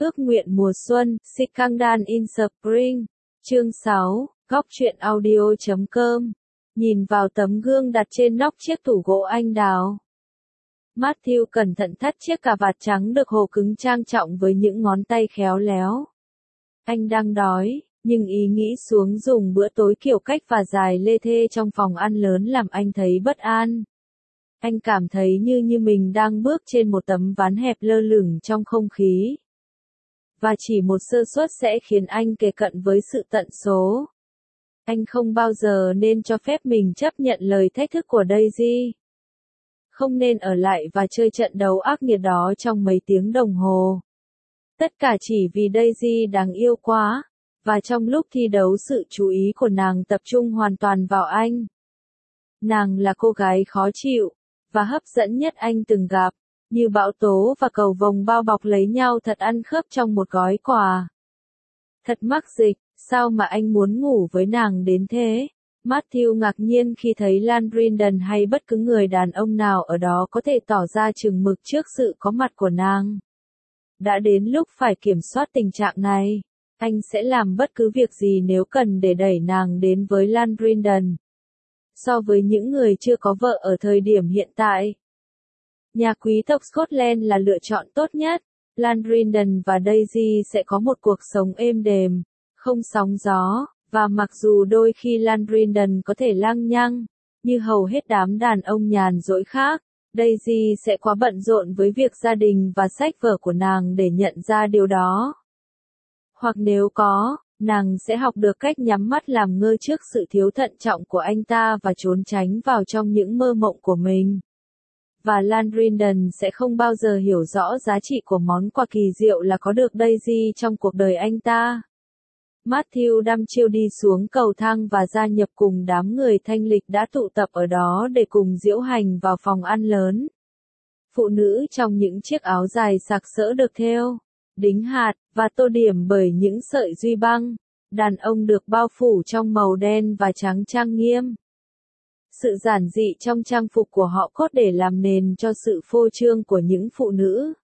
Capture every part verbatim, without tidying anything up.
Ước nguyện mùa xuân, Scandal in Spring. Chương sáu, góc truyện audio chấm com. Nhìn vào tấm gương đặt trên nóc chiếc tủ gỗ anh đào. Matthew cẩn thận thắt chiếc cà vạt trắng được hồ cứng trang trọng với những ngón tay khéo léo. Anh đang đói, nhưng ý nghĩ xuống dùng bữa tối kiểu cách và dài lê thê trong phòng ăn lớn làm anh thấy bất an. Anh cảm thấy như như mình đang bước trên một tấm ván hẹp lơ lửng trong không khí. Và chỉ một sơ suất sẽ khiến anh kề cận với sự tận số. Anh không bao giờ nên cho phép mình chấp nhận lời thách thức của Daisy. Không nên ở lại và chơi trận đấu ác nghiệt đó trong mấy tiếng đồng hồ. Tất cả chỉ vì Daisy đáng yêu quá, và trong lúc thi đấu sự chú ý của nàng tập trung hoàn toàn vào anh. Nàng là cô gái khó chịu, và hấp dẫn nhất anh từng gặp, như bão tố và cầu vồng bao bọc lấy nhau thật ăn khớp trong một gói quà. Thật mắc dịch, sao mà anh muốn ngủ với nàng đến thế? Matthew ngạc nhiên khi thấy Landrindon hay bất cứ người đàn ông nào ở đó có thể tỏ ra chừng mực trước sự có mặt của nàng. Đã đến lúc phải kiểm soát tình trạng này. Anh sẽ làm bất cứ việc gì nếu cần để đẩy nàng đến với Landrindon. So với những người chưa có vợ ở thời điểm hiện tại, nhà quý tộc Scotland là lựa chọn tốt nhất. Landrindon và Daisy sẽ có một cuộc sống êm đềm, không sóng gió, và mặc dù đôi khi Landrindon có thể lăng nhăng, như hầu hết đám đàn ông nhàn rỗi khác, Daisy sẽ quá bận rộn với việc gia đình và sách vở của nàng để nhận ra điều đó. Hoặc nếu có, nàng sẽ học được cách nhắm mắt làm ngơ trước sự thiếu thận trọng của anh ta và trốn tránh vào trong những mơ mộng của mình. Và Landrindon sẽ không bao giờ hiểu rõ giá trị của món quà kỳ diệu là có được Daisy trong cuộc đời anh ta. Matthew đăm chiêu đi xuống cầu thang và gia nhập cùng đám người thanh lịch đã tụ tập ở đó để cùng diễu hành vào phòng ăn lớn. Phụ nữ trong những chiếc áo dài sặc sỡ được thêu, đính hạt, và tô điểm bởi những sợi duy băng. Đàn ông được bao phủ trong màu đen và trắng trang nghiêm. Sự giản dị trong trang phục của họ cốt để làm nền cho sự phô trương của những phụ nữ.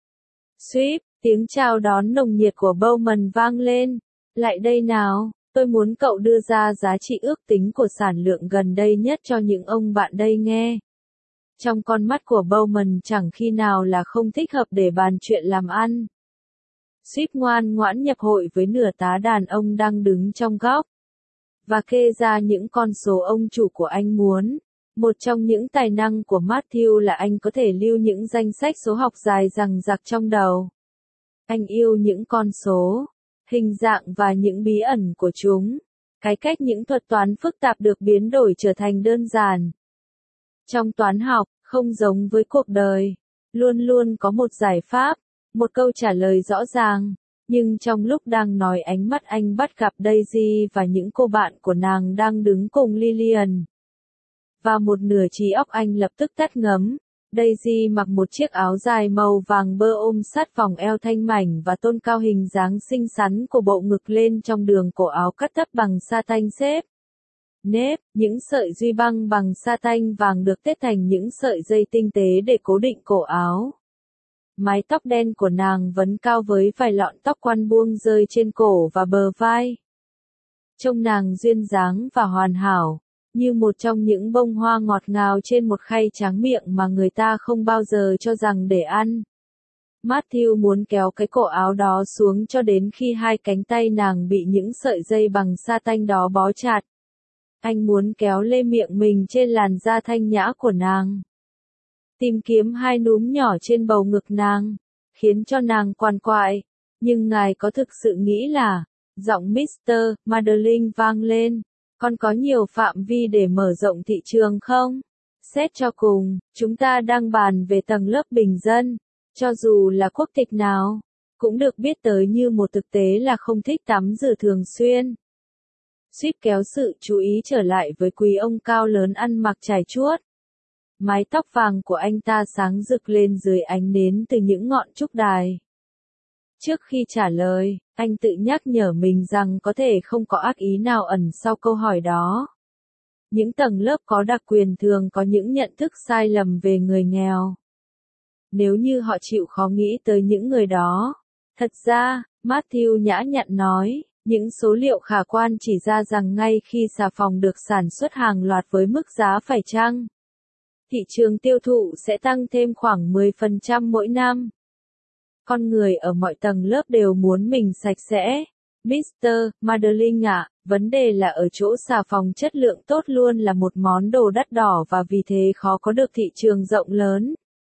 Sweep, tiếng chào đón nồng nhiệt của Bowman vang lên. Lại đây nào, tôi muốn cậu đưa ra giá trị ước tính của sản lượng gần đây nhất cho những ông bạn đây nghe. Trong con mắt của Bowman chẳng khi nào là không thích hợp để bàn chuyện làm ăn. Sweep ngoan ngoãn nhập hội với nửa tá đàn ông đang đứng trong góc. Và kê ra những con số ông chủ của anh muốn. Một trong những tài năng của Matthew là anh có thể lưu những danh sách số học dài dằng dặc trong đầu. Anh yêu những con số, hình dạng và những bí ẩn của chúng. Cái cách những thuật toán phức tạp được biến đổi trở thành đơn giản. Trong toán học, không giống với cuộc đời, luôn luôn có một giải pháp, một câu trả lời rõ ràng. Nhưng trong lúc đang nói ánh mắt anh bắt gặp Daisy và những cô bạn của nàng đang đứng cùng Lillian. Và một nửa trí óc anh lập tức tắt ngấm. Daisy mặc một chiếc áo dài màu vàng bơ ôm sát vòng eo thanh mảnh và tôn cao hình dáng xinh xắn của bộ ngực lên trong đường cổ áo cắt thấp bằng sa tanh xếp. Nếp, những sợi duy băng bằng sa tanh vàng được tết thành những sợi dây tinh tế để cố định cổ áo. Mái tóc đen của nàng vấn cao với vài lọn tóc quăn buông rơi trên cổ và bờ vai. Trông nàng duyên dáng và hoàn hảo, như một trong những bông hoa ngọt ngào trên một khay tráng miệng mà người ta không bao giờ cho rằng để ăn. Matthew muốn kéo cái cổ áo đó xuống cho đến khi hai cánh tay nàng bị những sợi dây bằng sa tanh đó bó chặt. Anh muốn kéo lê miệng mình trên làn da thanh nhã của nàng. Tìm kiếm hai núm nhỏ trên bầu ngực nàng, khiến cho nàng quằn quại. Nhưng ngài có thực sự nghĩ là, giọng mít tơ Madeline vang lên, con có nhiều phạm vi để mở rộng thị trường không? Xét cho cùng, chúng ta đang bàn về tầng lớp bình dân, cho dù là quốc tịch nào, cũng được biết tới như một thực tế là không thích tắm rửa thường xuyên. Suýt kéo sự chú ý trở lại với quý ông cao lớn ăn mặc trải chuốt. Mái tóc vàng của anh ta sáng rực lên dưới ánh nến từ những ngọn trúc đài. Trước khi trả lời, anh tự nhắc nhở mình rằng có thể không có ác ý nào ẩn sau câu hỏi đó. Những tầng lớp có đặc quyền thường có những nhận thức sai lầm về người nghèo. Nếu như họ chịu khó nghĩ tới những người đó, Thật ra, Matthew nhã nhặn nói, những số liệu khả quan chỉ ra rằng ngay khi xà phòng được sản xuất hàng loạt với mức giá phải chăng, thị trường tiêu thụ sẽ tăng thêm khoảng mười phần trăm mỗi năm. Con người ở mọi tầng lớp đều muốn mình sạch sẽ. mít tơ Madeline ạ, vấn đề là ở chỗ xà phòng chất lượng tốt luôn là một món đồ đắt đỏ và vì thế khó có được thị trường rộng lớn.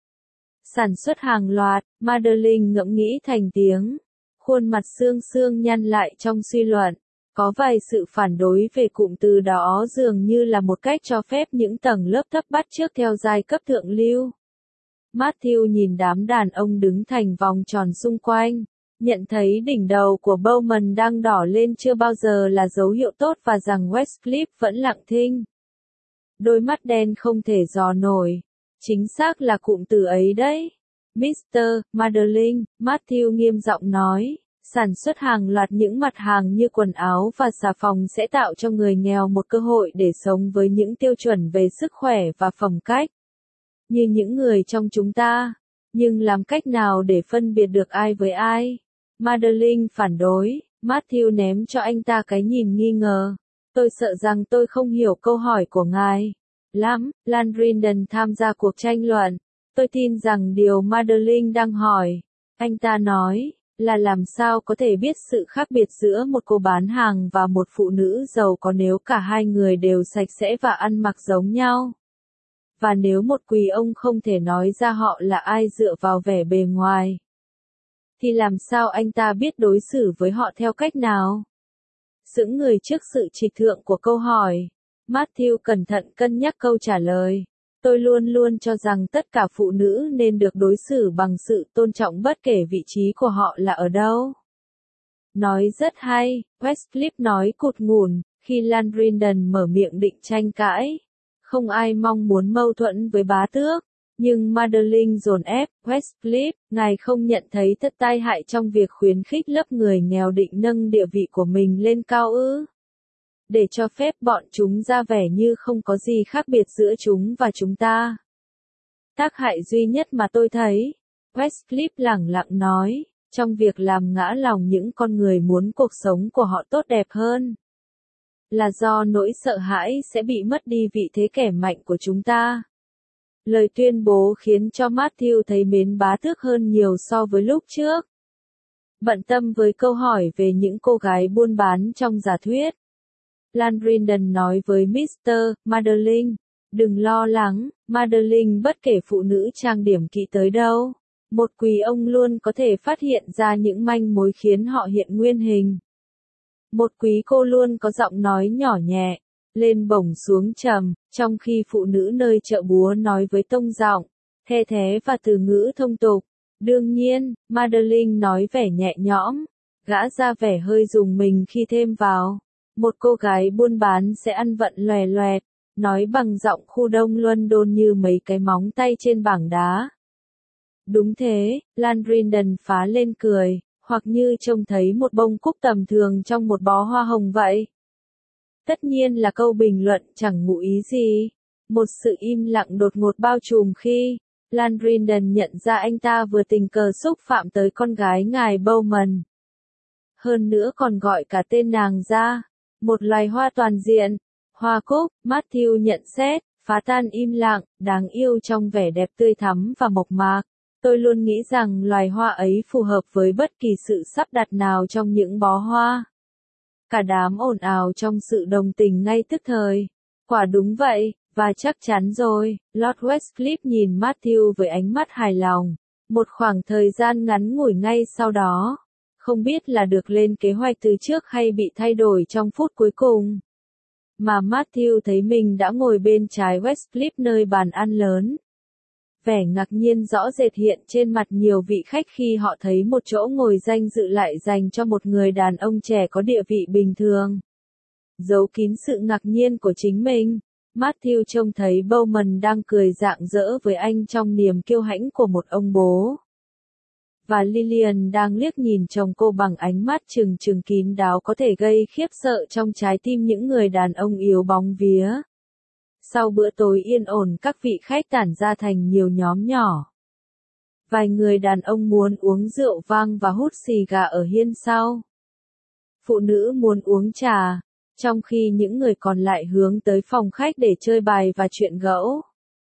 Sản xuất hàng loạt, Madeline ngẫm nghĩ thành tiếng. Khuôn mặt xương xương nhăn lại trong suy luận. Có vài sự phản đối về cụm từ đó dường như là một cách cho phép những tầng lớp thấp bắt chước theo giai cấp thượng lưu. Matthew nhìn đám đàn ông đứng thành vòng tròn xung quanh. Nhận thấy đỉnh đầu của Bowman đang đỏ lên chưa bao giờ là dấu hiệu tốt và rằng Westcliff vẫn lặng thinh. Đôi mắt đen không thể dò nổi. Chính xác là cụm từ ấy đấy. mít tơ Madeline, Matthew nghiêm giọng nói, sản xuất hàng loạt những mặt hàng như quần áo và xà phòng sẽ tạo cho người nghèo một cơ hội để sống với những tiêu chuẩn về sức khỏe và phẩm cách. Như những người trong chúng ta. Nhưng làm cách nào để phân biệt được ai với ai? Madeline phản đối, Matthew ném cho anh ta cái nhìn nghi ngờ. Tôi sợ rằng tôi không hiểu câu hỏi của ngài. Lắm, Landrindon tham gia cuộc tranh luận. Tôi tin rằng điều Madeline đang hỏi, anh ta nói, là làm sao có thể biết sự khác biệt giữa một cô bán hàng và một phụ nữ giàu có nếu cả hai người đều sạch sẽ và ăn mặc giống nhau. Và nếu một quý ông không thể nói ra họ là ai dựa vào vẻ bề ngoài, thì làm sao anh ta biết đối xử với họ theo cách nào? Sững người trước sự trịch thượng của câu hỏi, Matthew cẩn thận cân nhắc câu trả lời. Tôi luôn luôn cho rằng tất cả phụ nữ nên được đối xử bằng sự tôn trọng bất kể vị trí của họ là ở đâu. Nói rất hay, Westcliff nói cụt ngủn, khi Landrindon mở miệng định tranh cãi. Không ai mong muốn mâu thuẫn với bá tước. Nhưng Madeline dồn ép, Westcliff, ngài không nhận thấy thất tai hại trong việc khuyến khích lớp người nghèo định nâng địa vị của mình lên cao ư? Để cho phép bọn chúng ra vẻ như không có gì khác biệt giữa chúng và chúng ta. Tác hại duy nhất mà tôi thấy, Westcliff lẳng lặng nói, trong việc làm ngã lòng những con người muốn cuộc sống của họ tốt đẹp hơn, là do nỗi sợ hãi sẽ bị mất đi vị thế kẻ mạnh của chúng ta. Lời tuyên bố khiến cho Matthew thấy mến bá tước hơn nhiều so với lúc trước. Bận tâm với câu hỏi về những cô gái buôn bán trong giả thuyết, Landrindon nói với mít tơ Madeline, đừng lo lắng, Madeline bất kể phụ nữ trang điểm kỹ tới đâu. Một quý ông luôn có thể phát hiện ra những manh mối khiến họ hiện nguyên hình. Một quý cô luôn có giọng nói nhỏ nhẹ, lên bổng xuống trầm, trong khi phụ nữ nơi chợ búa nói với tông giọng, the thé và từ ngữ thông tục. Đương nhiên, Madeline nói vẻ nhẹ nhõm, gã ra vẻ hơi rùng mình khi thêm vào. Một cô gái buôn bán sẽ ăn vận loè loẹt, nói bằng giọng khu đông London như mấy cái móng tay trên bảng đá. Đúng thế, Landrindon phá lên cười, hoặc như trông thấy một bông cúc tầm thường trong một bó hoa hồng vậy. Tất nhiên là câu bình luận chẳng ngụ ý gì. Một sự im lặng đột ngột bao trùm khi Landrindon nhận ra anh ta vừa tình cờ xúc phạm tới con gái ngài Bowman. Hơn nữa còn gọi cả tên nàng ra. Một loài hoa toàn diện. Hoa cúc, Matthew nhận xét, phá tan im lặng, đáng yêu trong vẻ đẹp tươi thắm và mộc mạc. Tôi luôn nghĩ rằng loài hoa ấy phù hợp với bất kỳ sự sắp đặt nào trong những bó hoa. Cả đám ồn ào trong sự đồng tình ngay tức thời. Quả đúng vậy, và chắc chắn rồi, Lord Westcliff nhìn Matthew với ánh mắt hài lòng. Một khoảng thời gian ngắn ngủi ngay sau đó. Không biết là được lên kế hoạch từ trước hay bị thay đổi trong phút cuối cùng. Mà Matthew thấy mình đã ngồi bên trái Westcliff nơi bàn ăn lớn. Vẻ ngạc nhiên rõ rệt hiện trên mặt nhiều vị khách khi họ thấy một chỗ ngồi danh dự lại dành cho một người đàn ông trẻ có địa vị bình thường. Giấu kín sự ngạc nhiên của chính mình, Matthew trông thấy Bowman đang cười rạng rỡ với anh trong niềm kiêu hãnh của một ông bố. Và Lillian đang liếc nhìn chồng cô bằng ánh mắt trừng trừng kín đáo có thể gây khiếp sợ trong trái tim những người đàn ông yếu bóng vía. Sau bữa tối yên ổn các vị khách tản ra thành nhiều nhóm nhỏ. Vài người đàn ông muốn uống rượu vang và hút xì gà ở hiên sau. Phụ nữ muốn uống trà, trong khi những người còn lại hướng tới phòng khách để chơi bài và chuyện gẫu.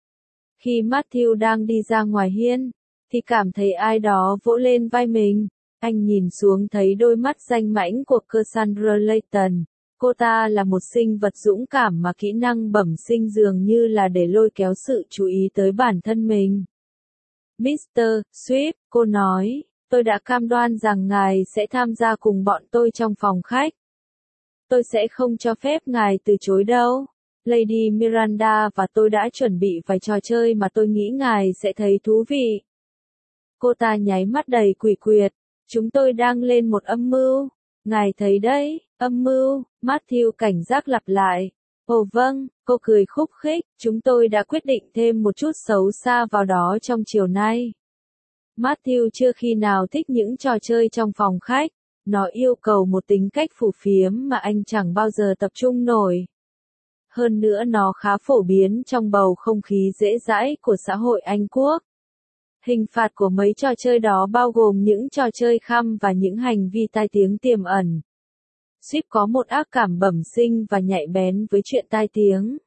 Khi Matthew đang đi ra ngoài hiên, thì cảm thấy ai đó vỗ lên vai mình. Anh nhìn xuống thấy đôi mắt danh mãnh của Cassandra Layton. Cô ta là một sinh vật dũng cảm mà kỹ năng bẩm sinh dường như là để lôi kéo sự chú ý tới bản thân mình. mít tơ Swift, cô nói, tôi đã cam đoan rằng ngài sẽ tham gia cùng bọn tôi trong phòng khách. Tôi sẽ không cho phép ngài từ chối đâu. Lady Miranda và tôi đã chuẩn bị vài trò chơi mà tôi nghĩ ngài sẽ thấy thú vị. Cô ta nháy mắt đầy quỷ quyệt. Chúng tôi đang lên một âm mưu. Ngài thấy đấy, âm mưu, Matthew cảnh giác lặp lại. Ồ vâng, cô cười khúc khích, chúng tôi đã quyết định thêm một chút xấu xa vào đó trong chiều nay. Matthew chưa khi nào thích những trò chơi trong phòng khách. Nó yêu cầu một tính cách phù phiếm mà anh chẳng bao giờ tập trung nổi. Hơn nữa nó khá phổ biến trong bầu không khí dễ dãi của xã hội Anh Quốc. Hình phạt của mấy trò chơi đó bao gồm những trò chơi khăm và những hành vi tai tiếng tiềm ẩn. Swift có một ác cảm bẩm sinh và nhạy bén với chuyện tai tiếng.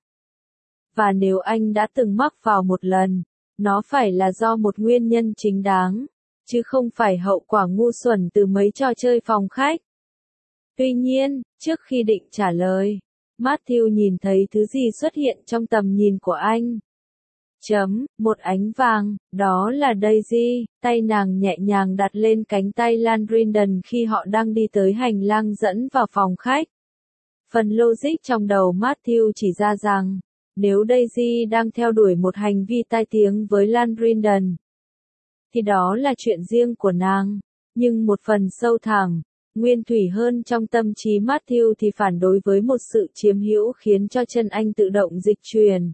Và nếu anh đã từng mắc vào một lần, nó phải là do một nguyên nhân chính đáng, chứ không phải hậu quả ngu xuẩn từ mấy trò chơi phòng khách. Tuy nhiên, trước khi định trả lời, Matthew nhìn thấy thứ gì xuất hiện trong tầm nhìn của anh. Chấm, một ánh vàng, đó là Daisy, tay nàng nhẹ nhàng đặt lên cánh tay Landrindon khi họ đang đi tới hành lang dẫn vào phòng khách. Phần logic trong đầu Matthew chỉ ra rằng, nếu Daisy đang theo đuổi một hành vi tai tiếng với Landrindon, thì đó là chuyện riêng của nàng. Nhưng một phần sâu thẳm, nguyên thủy hơn trong tâm trí Matthew thì phản đối với một sự chiếm hữu khiến cho chân anh tự động dịch chuyển.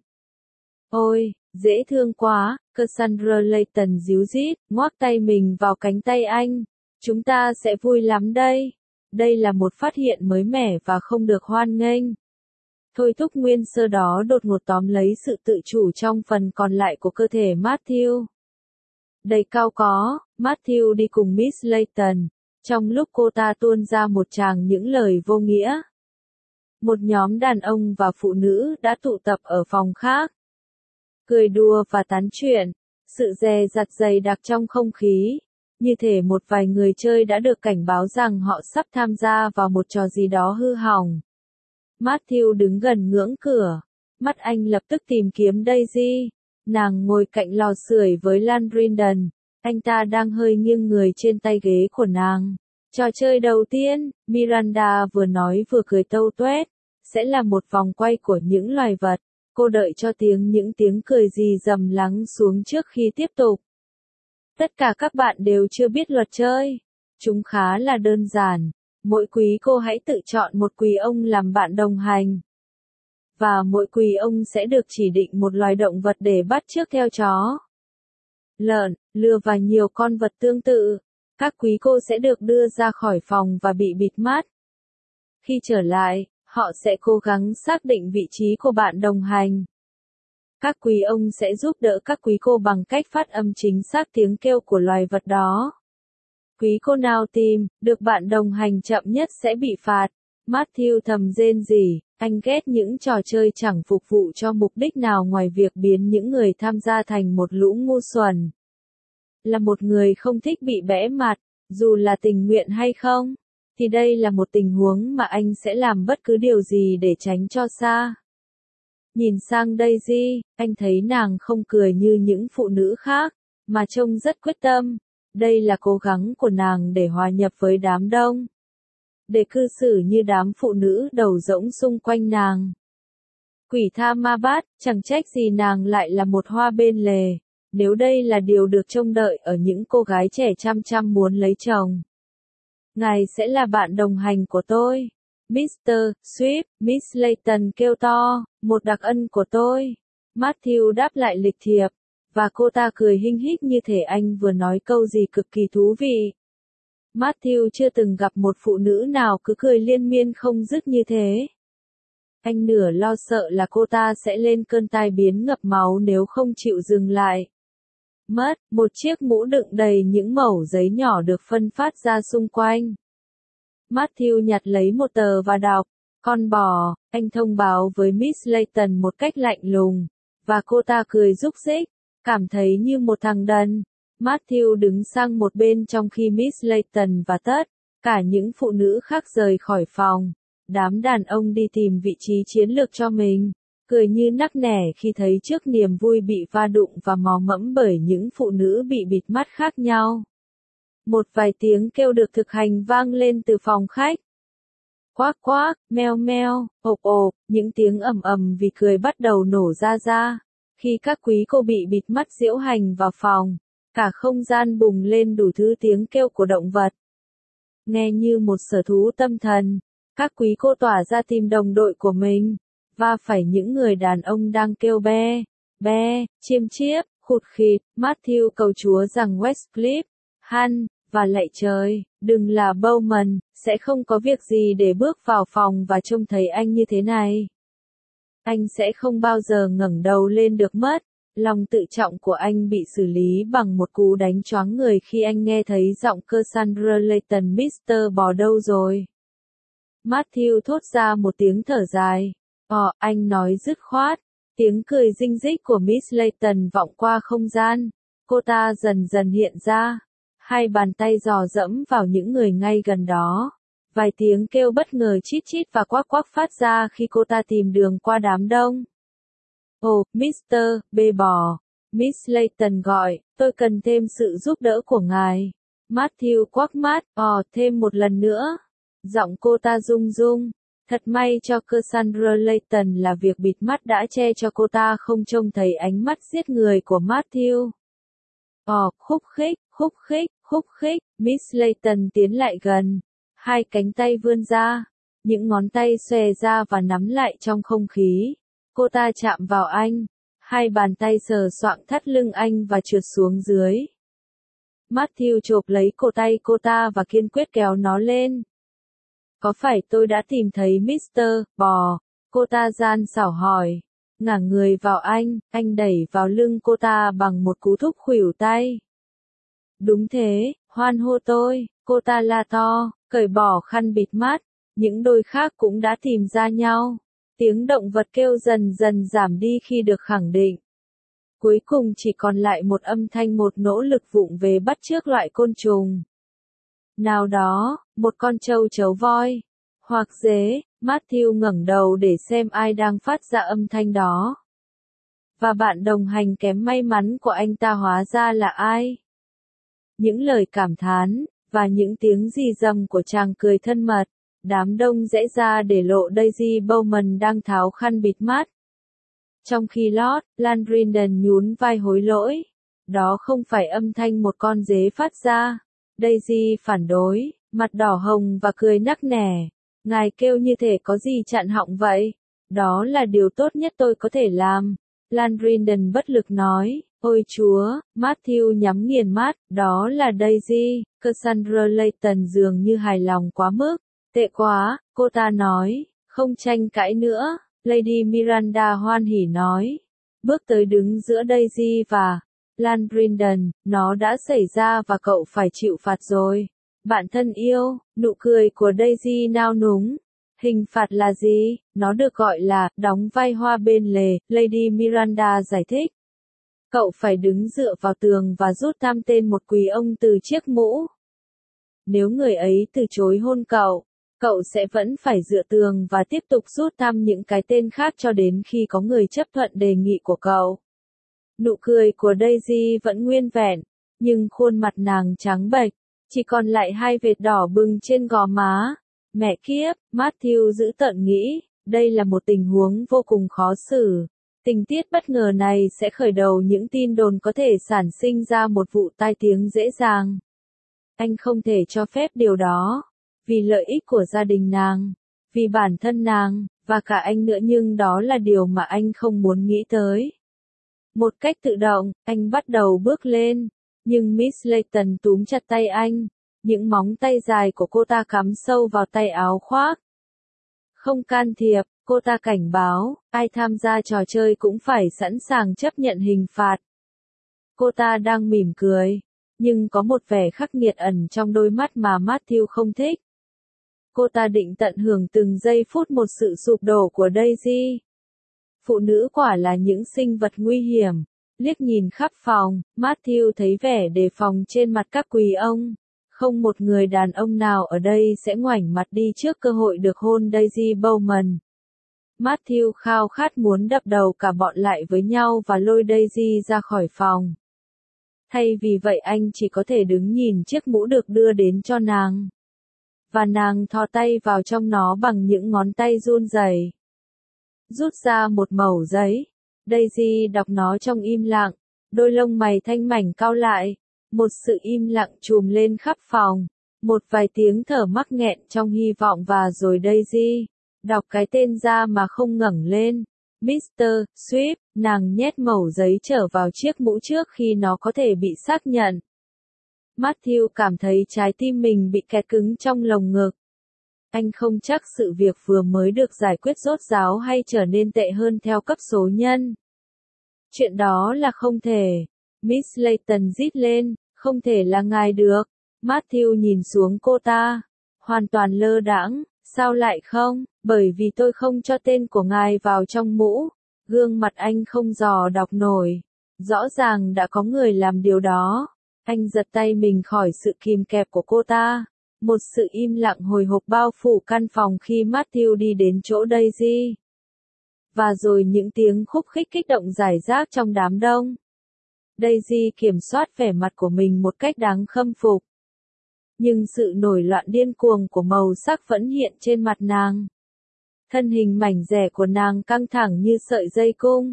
Ôi, dễ thương quá, Cassandra Layton díu dít, ngoác tay mình vào cánh tay anh. Chúng ta sẽ vui lắm đây. Đây là một phát hiện mới mẻ và không được hoan nghênh. Thôi thúc nguyên sơ đó đột ngột tóm lấy sự tự chủ trong phần còn lại của cơ thể Matthew. Đầy cao có, Matthew đi cùng Miss Layton, trong lúc cô ta tuôn ra một tràng những lời vô nghĩa. Một nhóm đàn ông và phụ nữ đã tụ tập ở phòng khác. Cười đùa và tán chuyện, sự dè dặt dày đặc trong không khí, như thể một vài người chơi đã được cảnh báo rằng họ sắp tham gia vào một trò gì đó hư hỏng. Matthew đứng gần ngưỡng cửa, mắt anh lập tức tìm kiếm Daisy. Nàng ngồi cạnh lò sưởi với Landrindon, anh ta đang hơi nghiêng người trên tay ghế của nàng. Trò chơi đầu tiên, Miranda vừa nói vừa cười tâu tuét, sẽ là một vòng quay của những loài vật. Cô đợi cho tiếng những tiếng cười rì rầm lắng xuống trước khi tiếp tục. Tất cả các bạn đều chưa biết luật chơi. Chúng khá là đơn giản. Mỗi quý cô hãy tự chọn một quý ông làm bạn đồng hành. Và mỗi quý ông sẽ được chỉ định một loài động vật để bắt chước theo chó, lợn, lừa và nhiều con vật tương tự. Các quý cô sẽ được đưa ra khỏi phòng và bị bịt mắt. Khi trở lại, họ sẽ cố gắng xác định vị trí của bạn đồng hành. Các quý ông sẽ giúp đỡ các quý cô bằng cách phát âm chính xác tiếng kêu của loài vật đó. Quý cô nào tìm được bạn đồng hành chậm nhất sẽ bị phạt. Matthew thầm rên rỉ, anh ghét những trò chơi chẳng phục vụ cho mục đích nào ngoài việc biến những người tham gia thành một lũ ngu xuẩn. Là một người không thích bị bẽ mặt, dù là tình nguyện hay không, thì đây là một tình huống mà anh sẽ làm bất cứ điều gì để tránh cho xa. Nhìn sang Daisy, anh thấy nàng không cười như những phụ nữ khác, mà trông rất quyết tâm. Đây là cố gắng của nàng để hòa nhập với đám đông, để cư xử như đám phụ nữ đầu rỗng xung quanh nàng. Quỷ tha ma bát, chẳng trách gì nàng lại là một hoa bên lề, nếu đây là điều được trông đợi ở những cô gái trẻ chăm chăm muốn lấy chồng. Ngài sẽ là bạn đồng hành của tôi. mít tơ Swift, Miss Layton kêu to, một đặc ân của tôi. Matthew đáp lại lịch thiệp, và cô ta cười hinh hích như thể anh vừa nói câu gì cực kỳ thú vị. Matthew chưa từng gặp một phụ nữ nào cứ cười liên miên không dứt như thế. Anh nửa lo sợ là cô ta sẽ lên cơn tai biến ngập máu nếu không chịu dừng lại. mất, một chiếc mũ đựng đầy những mẩu giấy nhỏ được phân phát ra xung quanh. Matthew nhặt lấy một tờ và đọc, con bò, anh thông báo với Miss Layton một cách lạnh lùng, và cô ta cười rúc rích, cảm thấy như một thằng đần. Matthew đứng sang một bên trong khi Miss Layton và tất cả những phụ nữ khác rời khỏi phòng. Đám đàn ông đi tìm vị trí chiến lược cho mình, cười như nắc nẻ khi thấy trước niềm vui bị va đụng và mò mẫm bởi những phụ nữ bị bịt mắt khác nhau. Một vài tiếng kêu được thực hành vang lên từ phòng khách. Quác quác, meo meo, ộp ộp, những tiếng ầm ầm vì cười bắt đầu nổ ra ra. Khi các quý cô bị bịt mắt diễu hành vào phòng, cả không gian bùng lên đủ thứ tiếng kêu của động vật. Nghe như một sở thú tâm thần, các quý cô tỏa ra tìm đồng đội của mình, và phải những người đàn ông đang kêu be, be, chiêm chiếp, khụt khịt. Matthew cầu Chúa rằng Westcliff, Han, và lạy trời, đừng là Bowman, sẽ không có việc gì để bước vào phòng và trông thấy anh như thế này. Anh sẽ không bao giờ ngẩng đầu lên được mất. Lòng tự trọng của anh bị xử lý bằng một cú đánh choáng người khi anh nghe thấy giọng Cassandra Layton. Mister Bò đâu rồi? Matthew thốt ra một tiếng thở dài. Ồ, anh nói dứt khoát. Tiếng cười rinh rích của Miss Layton vọng qua không gian. Cô ta dần dần hiện ra. Hai bàn tay dò dẫm vào những người ngay gần đó. Vài tiếng kêu bất ngờ chít chít và quắc quắc phát ra khi cô ta tìm đường qua đám đông. Ồ, Mister B bò. Miss Layton gọi, tôi cần thêm sự giúp đỡ của ngài. Matthew quắc mắt, ồ, thêm một lần nữa. Giọng cô ta rung rung. Thật may cho Cassandra Layton là việc bịt mắt đã che cho cô ta không trông thấy ánh mắt giết người của Matthew. Ồ, khúc khích, khúc khích, khúc khích. Miss Layton tiến lại gần. Hai cánh tay vươn ra. Những ngón tay xòe ra và nắm lại trong không khí. Cô ta chạm vào anh. Hai bàn tay sờ soạng thắt lưng anh và trượt xuống dưới. Matthew chộp lấy cổ tay cô ta và kiên quyết kéo nó lên. Có phải tôi đã tìm thấy Mister Bò? Cô ta gian xảo hỏi. Ngả người vào anh, anh đẩy vào lưng cô ta bằng một cú thúc khuỷu tay. Đúng thế, hoan hô tôi, cô ta la to, cởi bỏ khăn bịt mắt. Những đôi khác cũng đã tìm ra nhau. Tiếng động vật kêu dần dần giảm đi khi được khẳng định. Cuối cùng chỉ còn lại một âm thanh, một nỗ lực vụng về bắt chước loại côn trùng nào đó, một con trâu chấu voi, hoặc dế. Matthew ngẩng đầu để xem ai đang phát ra âm thanh đó. Và bạn đồng hành kém may mắn của anh ta hóa ra là ai? Những lời cảm thán, và những tiếng rì rầm của chàng cười thân mật. Đám đông rẽ ra để lộ Daisy Bowman đang tháo khăn bịt mắt. Trong khi Lord Landrindon nhún vai hối lỗi. Đó không phải âm thanh một con dế phát ra. Daisy phản đối, mặt đỏ hồng và cười nắc nẻ. Ngài kêu như thể có gì chặn họng vậy. Đó là điều tốt nhất tôi có thể làm. Landrindon bất lực nói. Ôi Chúa, Matthew nhắm nghiền mắt. Đó là Daisy. Cassandra Layton dường như hài lòng quá mức. Tệ quá, cô ta nói, không tranh cãi nữa. Lady Miranda hoan hỉ nói. Bước tới đứng giữa Daisy và Landrindon, nó đã xảy ra và cậu phải chịu phạt rồi. Bạn thân yêu, nụ cười của Daisy nao núng. Hình phạt là gì? Nó được gọi là đóng vai hoa bên lề, Lady Miranda giải thích. Cậu phải đứng dựa vào tường và rút tam tên một quý ông từ chiếc mũ. Nếu người ấy từ chối hôn cậu, cậu sẽ vẫn phải dựa tường và tiếp tục rút thăm những cái tên khác cho đến khi có người chấp thuận đề nghị của cậu. Nụ cười của Daisy vẫn nguyên vẹn, nhưng khuôn mặt nàng trắng bệch, chỉ còn lại hai vệt đỏ bừng trên gò má. Mẹ kiếp, Matthew giữ tợn nghĩ, đây là một tình huống vô cùng khó xử. Tình tiết bất ngờ này sẽ khởi đầu những tin đồn có thể sản sinh ra một vụ tai tiếng dễ dàng. Anh không thể cho phép điều đó. Vì lợi ích của gia đình nàng, vì bản thân nàng, và cả anh nữa, nhưng đó là điều mà anh không muốn nghĩ tới. Một cách tự động, anh bắt đầu bước lên, nhưng Miss Layton túm chặt tay anh, những móng tay dài của cô ta cắm sâu vào tay áo khoác. Không can thiệp, cô ta cảnh báo, ai tham gia trò chơi cũng phải sẵn sàng chấp nhận hình phạt. Cô ta đang mỉm cười, nhưng có một vẻ khắc nghiệt ẩn trong đôi mắt mà Matthew không thích. Cô ta định tận hưởng từng giây phút một sự sụp đổ của Daisy. Phụ nữ quả là những sinh vật nguy hiểm. Liếc nhìn khắp phòng, Matthew thấy vẻ đề phòng trên mặt các quý ông. Không một người đàn ông nào ở đây sẽ ngoảnh mặt đi trước cơ hội được hôn Daisy Bowman. Matthew khao khát muốn đập đầu cả bọn lại với nhau và lôi Daisy ra khỏi phòng. Thay vì vậy anh chỉ có thể đứng nhìn chiếc mũ được đưa đến cho nàng. Và nàng thò tay vào trong nó bằng những ngón tay run rẩy. Rút ra một mẩu giấy. Daisy đọc nó trong im lặng, đôi lông mày thanh mảnh cau lại. Một sự im lặng trùm lên khắp phòng. Một vài tiếng thở mắc nghẹn trong hy vọng và rồi Daisy đọc cái tên ra mà không ngẩng lên. mít tơ Swift, nàng nhét mẩu giấy trở vào chiếc mũ trước khi nó có thể bị xác nhận. Matthew cảm thấy trái tim mình bị kẹt cứng trong lồng ngực. Anh không chắc sự việc vừa mới được giải quyết rốt ráo hay trở nên tệ hơn theo cấp số nhân. Chuyện đó là không thể. Miss Layton rít lên, không thể là ngài được. Matthew nhìn xuống cô ta, hoàn toàn lơ đãng, sao lại không, bởi vì tôi không cho tên của ngài vào trong mũ. Gương mặt anh không dò đọc nổi. Rõ ràng đã có người làm điều đó. Anh giật tay mình khỏi sự kìm kẹp của cô ta. Một sự im lặng hồi hộp bao phủ căn phòng khi Matthew đi đến chỗ Daisy. Và rồi những tiếng khúc khích kích động rải rác trong đám đông. Daisy kiểm soát vẻ mặt của mình một cách đáng khâm phục. Nhưng sự nổi loạn điên cuồng của màu sắc vẫn hiện trên mặt nàng. Thân hình mảnh dẻ của nàng căng thẳng như sợi dây cung.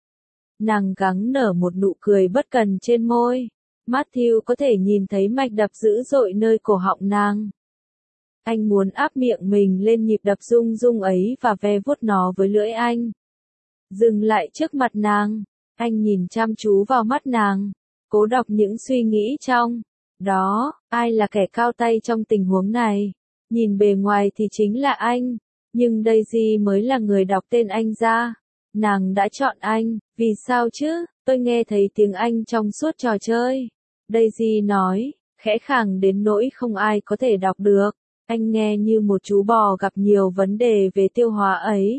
Nàng gắng nở một nụ cười bất cần trên môi. Matthew có thể nhìn thấy mạch đập dữ dội nơi cổ họng nàng. Anh muốn áp miệng mình lên nhịp đập rung rung ấy và ve vuốt nó với lưỡi anh. Dừng lại trước mặt nàng. Anh nhìn chăm chú vào mắt nàng. Cố đọc những suy nghĩ trong đó. Ai là kẻ cao tay trong tình huống này? Nhìn bề ngoài thì chính là anh. Nhưng Daisy mới là người đọc tên anh ra. Nàng đã chọn anh. Vì sao chứ? Tôi nghe thấy tiếng Anh trong suốt trò chơi. Daisy nói, khẽ khàng đến nỗi không ai có thể đọc được. Anh nghe như một chú bò gặp nhiều vấn đề về tiêu hóa ấy.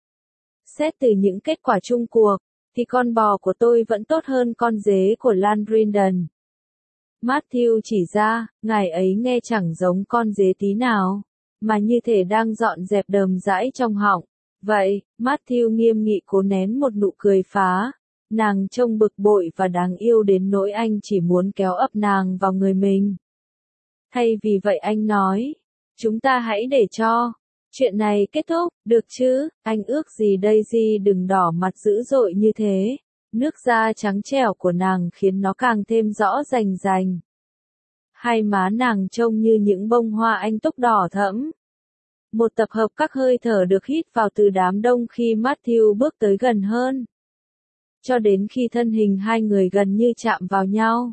Xét từ những kết quả chung cuộc, thì con bò của tôi vẫn tốt hơn con dế của Landrindon. Matthew chỉ ra, ngài ấy nghe chẳng giống con dế tí nào, mà như thể đang dọn dẹp đờm dãi trong họng. Vậy, Matthew nghiêm nghị cố nén một nụ cười phá. Nàng trông bực bội và đáng yêu đến nỗi anh chỉ muốn kéo ấp nàng vào người mình. Thay vì vậy anh nói, chúng ta hãy để cho chuyện này kết thúc, được chứ? Anh ước gì Daisy đừng đỏ mặt dữ dội như thế. Nước da trắng trẻo của nàng khiến nó càng thêm rõ rành rành. Hai má nàng trông như những bông hoa anh túc đỏ thẫm. Một tập hợp các hơi thở được hít vào từ đám đông khi Matthew bước tới gần hơn. Cho đến khi thân hình hai người gần như chạm vào nhau.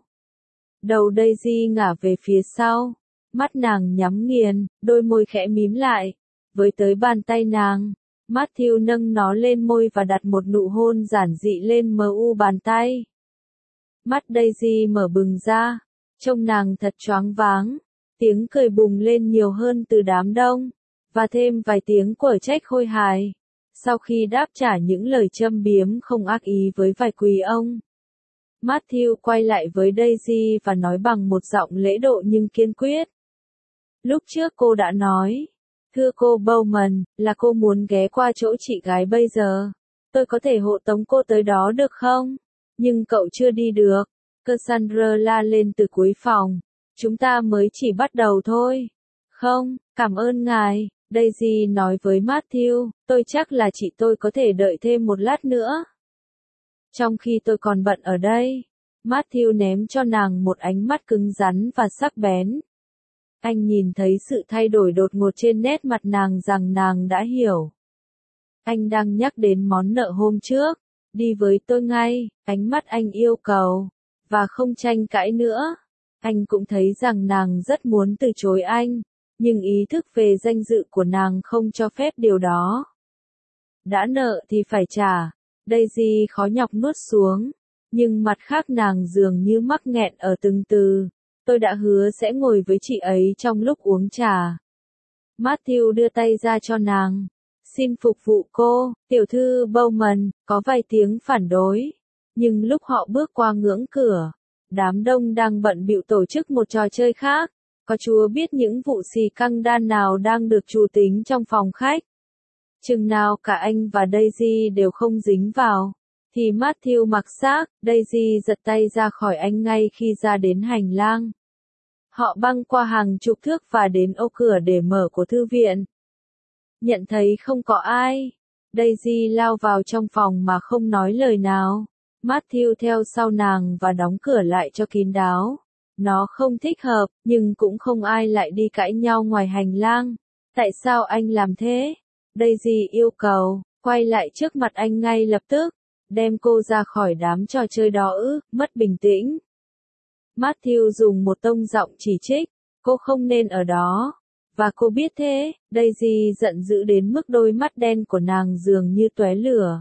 Đầu Daisy ngả về phía sau. Mắt nàng nhắm nghiền, đôi môi khẽ mím lại. Với tới bàn tay nàng, Matthew nâng nó lên môi và đặt một nụ hôn giản dị lên mờ u bàn tay. Mắt Daisy mở bừng ra, trông nàng thật choáng váng. Tiếng cười bùng lên nhiều hơn từ đám đông, và thêm vài tiếng quở trách khôi hài. Sau khi đáp trả những lời châm biếm không ác ý với vài quý ông, Matthew quay lại với Daisy và nói bằng một giọng lễ độ nhưng kiên quyết. Lúc trước cô đã nói, thưa cô Bowman, là cô muốn ghé qua chỗ chị gái bây giờ. Tôi có thể hộ tống cô tới đó được không? Nhưng cậu chưa đi được. Cassandra la lên từ cuối phòng. Chúng ta mới chỉ bắt đầu thôi. Không, cảm ơn ngài. Daisy nói với Matthew, tôi chắc là chị tôi có thể đợi thêm một lát nữa. Trong khi tôi còn bận ở đây, Matthew ném cho nàng một ánh mắt cứng rắn và sắc bén. Anh nhìn thấy sự thay đổi đột ngột trên nét mặt nàng rằng nàng đã hiểu. Anh đang nhắc đến món nợ hôm trước. Đi với tôi ngay, ánh mắt anh yêu cầu, và không tranh cãi nữa. Anh cũng thấy rằng nàng rất muốn từ chối anh. Nhưng ý thức về danh dự của nàng không cho phép điều đó. Đã nợ thì phải trả. Daisy khó nhọc nuốt xuống. Nhưng mặt khác nàng dường như mắc nghẹn ở từng từ. Tôi đã hứa sẽ ngồi với chị ấy trong lúc uống trà. Matthew đưa tay ra cho nàng. Xin phục vụ cô, tiểu thư Bowman, có vài tiếng phản đối. Nhưng lúc họ bước qua ngưỡng cửa, đám đông đang bận bịu tổ chức một trò chơi khác. Có Chúa biết những vụ xì căng đan nào đang được trù tính trong phòng khách. Chừng nào cả anh và Daisy đều không dính vào, thì Matthew mặc xác, Daisy giật tay ra khỏi anh ngay khi ra đến hành lang. Họ băng qua hàng chục thước và đến ô cửa để mở của thư viện. Nhận thấy không có ai, Daisy lao vào trong phòng mà không nói lời nào. Matthew theo sau nàng và đóng cửa lại cho kín đáo. Nó không thích hợp, nhưng cũng không ai lại đi cãi nhau ngoài hành lang. Tại sao anh làm thế? Daisy yêu cầu, quay lại trước mặt anh ngay lập tức, đem cô ra khỏi đám trò chơi đó ư, mất bình tĩnh. Matthew dùng một tông giọng chỉ trích, cô không nên ở đó. Và cô biết thế, Daisy giận dữ đến mức đôi mắt đen của nàng dường như tóe lửa.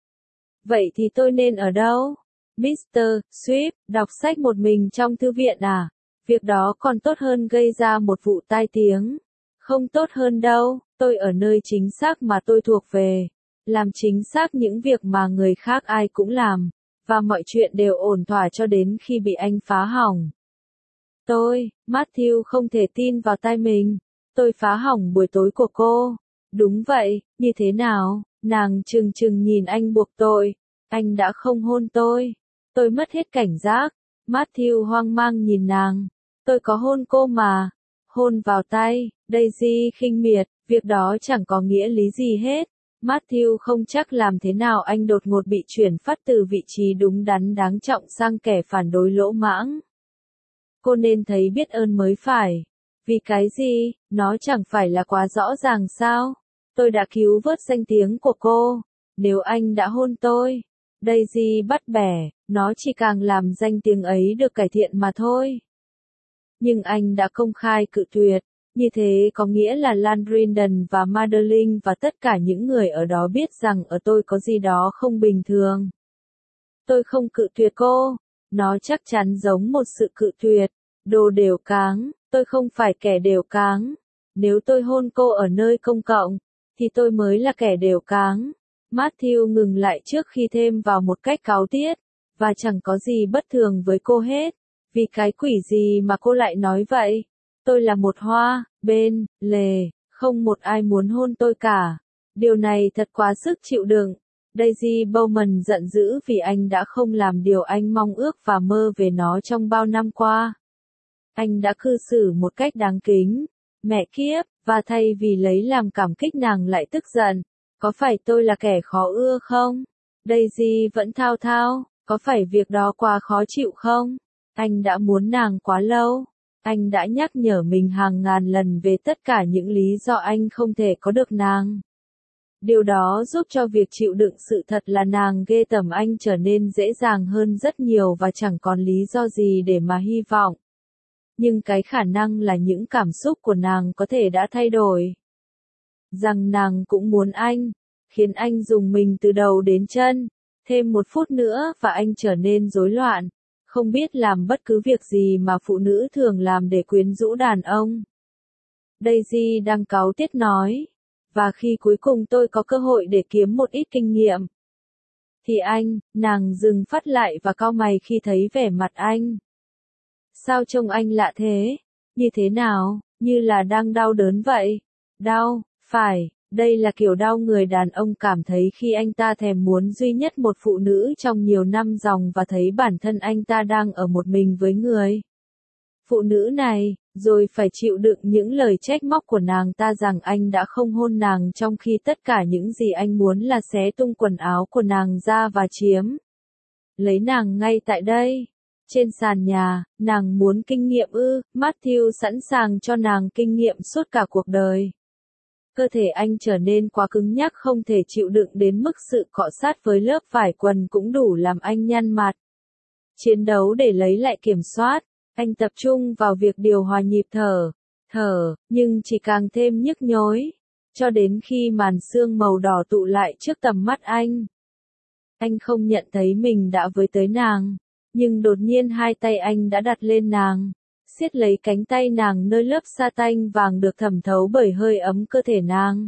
Vậy thì tôi nên ở đâu? mít tơ Swift, đọc sách một mình trong thư viện à? Việc đó còn tốt hơn gây ra một vụ tai tiếng. Không tốt hơn đâu, tôi ở nơi chính xác mà tôi thuộc về. Làm chính xác những việc mà người khác ai cũng làm. Và mọi chuyện đều ổn thỏa cho đến khi bị anh phá hỏng. Tôi, Matthew không thể tin vào tai mình. Tôi phá hỏng buổi tối của cô. Đúng vậy, như thế nào? Nàng trừng trừng nhìn anh buộc tội. Anh đã không hôn tôi. Tôi mất hết cảnh giác. Matthew hoang mang nhìn nàng. Tôi có hôn cô mà. Hôn vào tay. Daisy khinh miệt. Việc đó chẳng có nghĩa lý gì hết. Matthew không chắc làm thế nào anh đột ngột bị chuyển phát từ vị trí đúng đắn đáng trọng sang kẻ phản đối lỗ mãng. Cô nên thấy biết ơn mới phải. Vì cái gì, nó chẳng phải là quá rõ ràng sao? Tôi đã cứu vớt danh tiếng của cô. Nếu anh đã hôn tôi, Daisy bắt bẻ, nó chỉ càng làm danh tiếng ấy được cải thiện mà thôi. Nhưng anh đã công khai cự tuyệt. Như thế có nghĩa là Landrindon và Madeline và tất cả những người ở đó biết rằng ở tôi có gì đó không bình thường. Tôi không cự tuyệt cô. Nó chắc chắn giống một sự cự tuyệt. Đồ đều cáng, tôi không phải kẻ đều cáng. Nếu tôi hôn cô ở nơi công cộng, thì tôi mới là kẻ đều cáng. Matthew ngừng lại trước khi thêm vào một cách cáu tiết. Và chẳng có gì bất thường với cô hết. Vì cái quỷ gì mà cô lại nói vậy? Tôi là một hoa, bên, lề, không một ai muốn hôn tôi cả. Điều này thật quá sức chịu đựng. Daisy Bowman giận dữ vì anh đã không làm điều anh mong ước và mơ về nó trong bao năm qua. Anh đã cư xử một cách đáng kính. Mẹ kiếp, và thay vì lấy làm cảm kích nàng lại tức giận. Có phải tôi là kẻ khó ưa không? Daisy vẫn thao thao, có phải việc đó quá khó chịu không? Anh đã muốn nàng quá lâu. Anh đã nhắc nhở mình hàng ngàn lần về tất cả những lý do anh không thể có được nàng. Điều đó giúp cho việc chịu đựng sự thật là nàng ghê tởm anh trở nên dễ dàng hơn rất nhiều và chẳng còn lý do gì để mà hy vọng. Nhưng cái khả năng là những cảm xúc của nàng có thể đã thay đổi. Rằng nàng cũng muốn anh, khiến anh dùng mình từ đầu đến chân. Thêm một phút nữa và anh trở nên rối loạn. Không biết làm bất cứ việc gì mà phụ nữ thường làm để quyến rũ đàn ông. Daisy đang cáu tiết nói. Và khi cuối cùng tôi có cơ hội để kiếm một ít kinh nghiệm. Thì anh, nàng dừng phát lại và cau mày khi thấy vẻ mặt anh. Sao trông anh lạ thế? Như thế nào? Như là đang đau đớn vậy. Đau, phải, đây là kiểu đau người đàn ông cảm thấy khi anh ta thèm muốn duy nhất một phụ nữ trong nhiều năm dòng và thấy bản thân anh ta đang ở một mình với người phụ nữ này, rồi phải chịu đựng những lời trách móc của nàng ta rằng anh đã không hôn nàng trong khi tất cả những gì anh muốn là xé tung quần áo của nàng ra và chiếm lấy nàng ngay tại đây. Trên sàn nhà, nàng muốn kinh nghiệm ư, Matthew sẵn sàng cho nàng kinh nghiệm suốt cả cuộc đời. Cơ thể anh trở nên quá cứng nhắc không thể chịu đựng đến mức sự cọ sát với lớp vải quần cũng đủ làm anh nhăn mặt. Chiến đấu để lấy lại kiểm soát, anh tập trung vào việc điều hòa nhịp thở, thở, nhưng chỉ càng thêm nhức nhối, cho đến khi màn sương màu đỏ tụ lại trước tầm mắt anh. Anh không nhận thấy mình đã với tới nàng, nhưng đột nhiên hai tay anh đã đặt lên nàng, siết lấy cánh tay nàng nơi lớp sa tanh vàng được thẩm thấu bởi hơi ấm cơ thể nàng.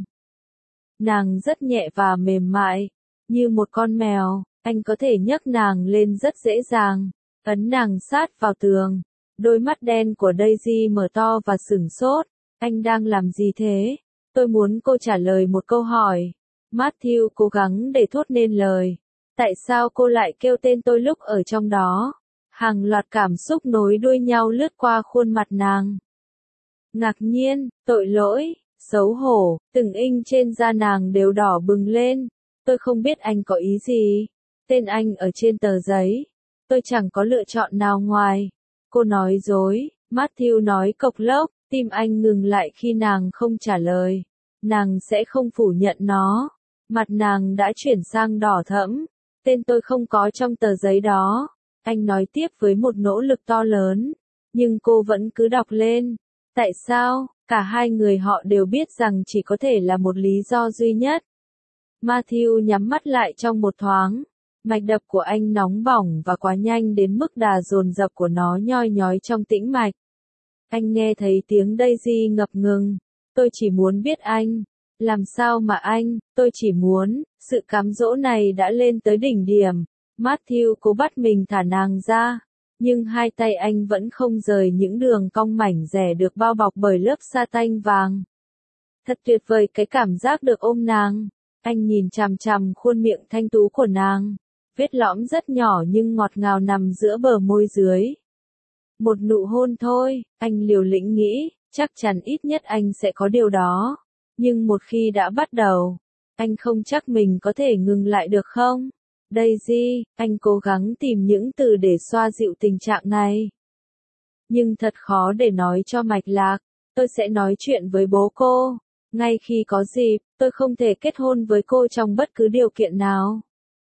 Nàng rất nhẹ và mềm mại, như một con mèo, anh có thể nhấc nàng lên rất dễ dàng, ấn nàng sát vào tường. Đôi mắt đen của Daisy mở to và sửng sốt. Anh đang làm gì thế? Tôi muốn cô trả lời một câu hỏi. Matthew cố gắng để thốt nên lời. Tại sao cô lại kêu tên tôi lúc ở trong đó? Hàng loạt cảm xúc nối đuôi nhau lướt qua khuôn mặt nàng. Ngạc nhiên, tội lỗi, xấu hổ, từng inch trên da nàng đều đỏ bừng lên. Tôi không biết anh có ý gì. Tên anh ở trên tờ giấy. Tôi chẳng có lựa chọn nào ngoài. Cô nói dối, Matthew nói cộc lốc, tim anh ngừng lại khi nàng không trả lời. Nàng sẽ không phủ nhận nó. Mặt nàng đã chuyển sang đỏ thẫm. Tên tôi không có trong tờ giấy đó. Anh nói tiếp với một nỗ lực to lớn. Nhưng cô vẫn cứ đọc lên. Tại sao? Cả hai người họ đều biết rằng chỉ có thể là một lý do duy nhất. Matthew nhắm mắt lại trong một thoáng. Mạch đập của anh nóng bỏng và quá nhanh đến mức đà dồn dập của nó nhoi nhói trong tĩnh mạch. Anh nghe thấy tiếng Daisy ngập ngừng. Tôi chỉ muốn biết anh. Làm sao mà anh, tôi chỉ muốn, sự cám dỗ này đã lên tới đỉnh điểm. Matthew cố bắt mình thả nàng ra. Nhưng hai tay anh vẫn không rời những đường cong mảnh dẻ được bao bọc bởi lớp sa tanh vàng. Thật tuyệt vời cái cảm giác được ôm nàng. Anh nhìn chằm chằm khuôn miệng thanh tú của nàng. Vết lõm rất nhỏ nhưng ngọt ngào nằm giữa bờ môi dưới. Một nụ hôn thôi, anh liều lĩnh nghĩ, chắc chắn ít nhất anh sẽ có điều đó. Nhưng một khi đã bắt đầu, anh không chắc mình có thể ngừng lại được không? Daisy, anh cố gắng tìm những từ để xoa dịu tình trạng này. Nhưng thật khó để nói cho mạch lạc, tôi sẽ nói chuyện với bố cô. Ngay khi có dịp, tôi không thể kết hôn với cô trong bất cứ điều kiện nào.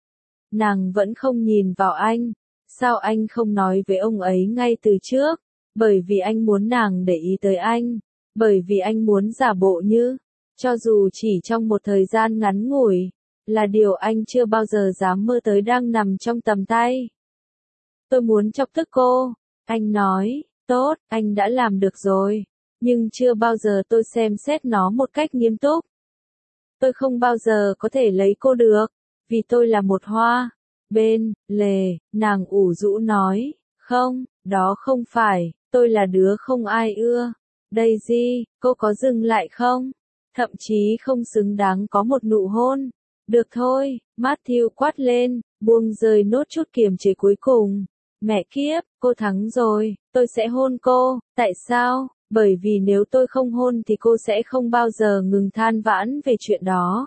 Nàng vẫn không nhìn vào anh. Sao anh không nói với ông ấy ngay từ trước? Bởi vì anh muốn nàng để ý tới anh. Bởi vì anh muốn giả bộ như, cho dù chỉ trong một thời gian ngắn ngủi, là điều anh chưa bao giờ dám mơ tới đang nằm trong tầm tay. Tôi muốn chọc tức cô. Anh nói, tốt, anh đã làm được rồi. Nhưng chưa bao giờ tôi xem xét nó một cách nghiêm túc. Tôi không bao giờ có thể lấy cô được. Vì tôi là một hoa. Bên, lề, nàng ủ rũ nói. Không, đó không phải, tôi là đứa không ai ưa. Daisy, cô có dừng lại không? Thậm chí không xứng đáng có một nụ hôn. Được thôi, Matthew quát lên, buông rơi nốt chút kiềm chế cuối cùng. Mẹ kiếp, cô thắng rồi, tôi sẽ hôn cô. Tại sao? Bởi vì nếu tôi không hôn thì cô sẽ không bao giờ ngừng than vãn về chuyện đó.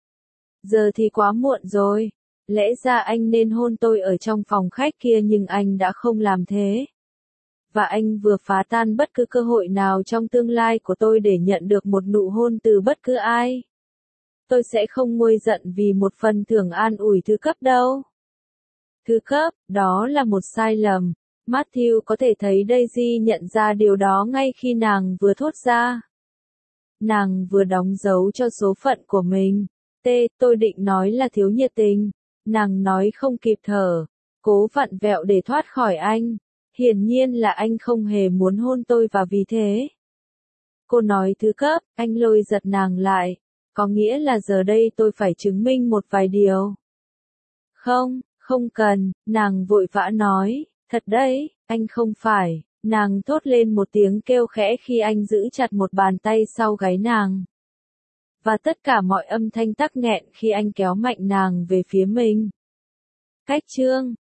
Giờ thì quá muộn rồi. Lẽ ra anh nên hôn tôi ở trong phòng khách kia nhưng anh đã không làm thế. Và anh vừa phá tan bất cứ cơ hội nào trong tương lai của tôi để nhận được một nụ hôn từ bất cứ ai. Tôi sẽ không nguôi giận vì một phần thưởng an ủi thứ cấp đâu. Thứ cấp, đó là một sai lầm. Matthew có thể thấy Daisy nhận ra điều đó ngay khi nàng vừa thốt ra. Nàng vừa đóng dấu cho số phận của mình. T, tôi định nói là thiếu nhiệt tình. Nàng nói không kịp thở. Cố vặn vẹo để thoát khỏi anh. Hiển nhiên là anh không hề muốn hôn tôi và vì thế. Cô nói thứ cấp, anh lôi giật nàng lại. Có nghĩa là giờ đây tôi phải chứng minh một vài điều. Không, không cần, nàng vội vã nói. Thật đấy, anh không phải. Nàng thốt lên một tiếng kêu khẽ khi anh giữ chặt một bàn tay sau gáy nàng. Và tất cả mọi âm thanh tắc nghẹn khi anh kéo mạnh nàng về phía mình. Cách chương